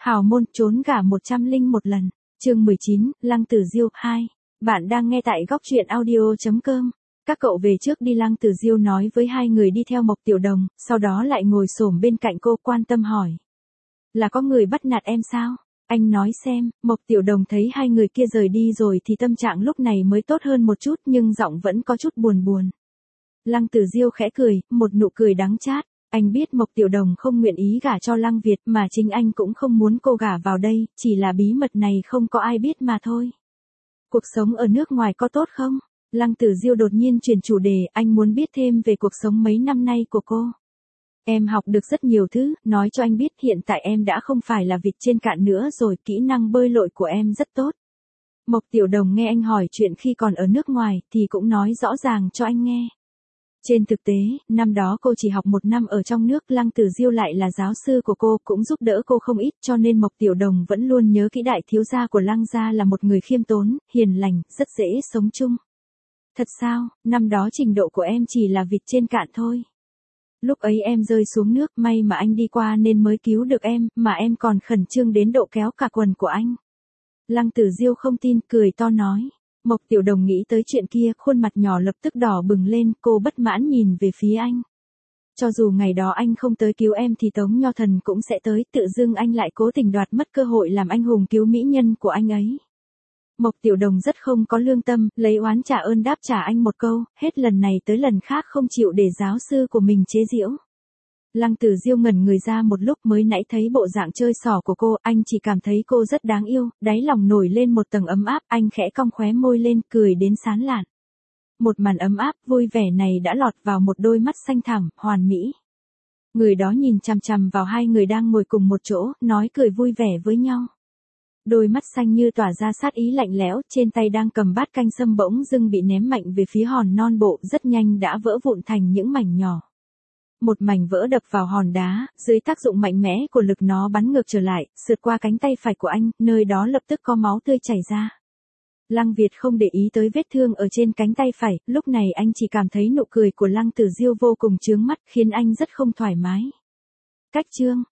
Hào môn trốn gả 101 lần. Chương 19, Lăng Tử Diêu 2. Bạn đang nghe tại góc truyện audio.com. Các cậu về trước đi, Lăng Tử Diêu nói với hai người đi theo Mộc Tiểu Đồng, sau đó lại ngồi xổm bên cạnh cô quan tâm hỏi. Là có người bắt nạt em sao? Anh nói xem. Mộc Tiểu Đồng thấy hai người kia rời đi rồi thì tâm trạng lúc này mới tốt hơn một chút, nhưng giọng vẫn có chút buồn buồn. Lăng Tử Diêu khẽ cười, một nụ cười đắng chát. Anh biết Mộc Tiểu Đồng không nguyện ý gả cho Lăng Việt, mà chính anh cũng không muốn cô gả vào đây, chỉ là bí mật này không có ai biết mà thôi. Cuộc sống ở nước ngoài có tốt không? Lăng Tử Diêu đột nhiên chuyển chủ đề, anh muốn biết thêm về cuộc sống mấy năm nay của cô. Em học được rất nhiều thứ, nói cho anh biết hiện tại em đã không phải là vịt trên cạn nữa rồi, kỹ năng bơi lội của em rất tốt. Mộc Tiểu Đồng nghe anh hỏi chuyện khi còn ở nước ngoài thì cũng nói rõ ràng cho anh nghe. Trên thực tế, năm đó cô chỉ học 1 năm ở trong nước, Lăng Tử Diêu lại là giáo sư của cô, cũng giúp đỡ cô không ít, cho nên Mộc Tiểu Đồng vẫn luôn nhớ kỹ đại thiếu gia của Lăng gia là một người khiêm tốn, hiền lành, rất dễ sống chung. Thật sao, năm đó trình độ của em chỉ là vịt trên cạn thôi. Lúc ấy em rơi xuống nước, may mà anh đi qua nên mới cứu được em, mà em còn khẩn trương đến độ kéo cả quần của anh. Lăng Tử Diêu không tin, cười to nói. Mộc Tiểu Đồng nghĩ tới chuyện kia, khuôn mặt nhỏ lập tức đỏ bừng lên, cô bất mãn nhìn về phía anh. Cho dù ngày đó anh không tới cứu em thì Tống Nho Thần cũng sẽ tới, tự dưng anh lại cố tình đoạt mất cơ hội làm anh hùng cứu mỹ nhân của anh ấy. Mộc Tiểu Đồng rất không có lương tâm, lấy oán trả ơn đáp trả anh một câu, hết lần này tới lần khác không chịu để giáo sư của mình chế giễu. Lăng Tử Diêu ngẩn người ra một lúc, mới nãy thấy bộ dạng chơi xỏ của cô, anh chỉ cảm thấy cô rất đáng yêu, đáy lòng nổi lên một tầng ấm áp, anh khẽ cong khóe môi lên, cười đến sán lạn. Một màn ấm áp, vui vẻ này đã lọt vào một đôi mắt xanh thẳm, hoàn mỹ. Người đó nhìn chằm chằm vào hai người đang ngồi cùng một chỗ, nói cười vui vẻ với nhau. Đôi mắt xanh như tỏa ra sát ý lạnh lẽo, trên tay đang cầm bát canh sâm bỗng dưng bị ném mạnh về phía hòn non bộ, rất nhanh đã vỡ vụn thành những mảnh nhỏ. Một mảnh vỡ đập vào hòn đá, dưới tác dụng mạnh mẽ của lực nó bắn ngược trở lại, sượt qua cánh tay phải của anh, nơi đó lập tức có máu tươi chảy ra. Lăng Việt không để ý tới vết thương ở trên cánh tay phải, lúc này anh chỉ cảm thấy nụ cười của Lăng Tử Diêu vô cùng chướng mắt, khiến anh rất không thoải mái. Cách chương,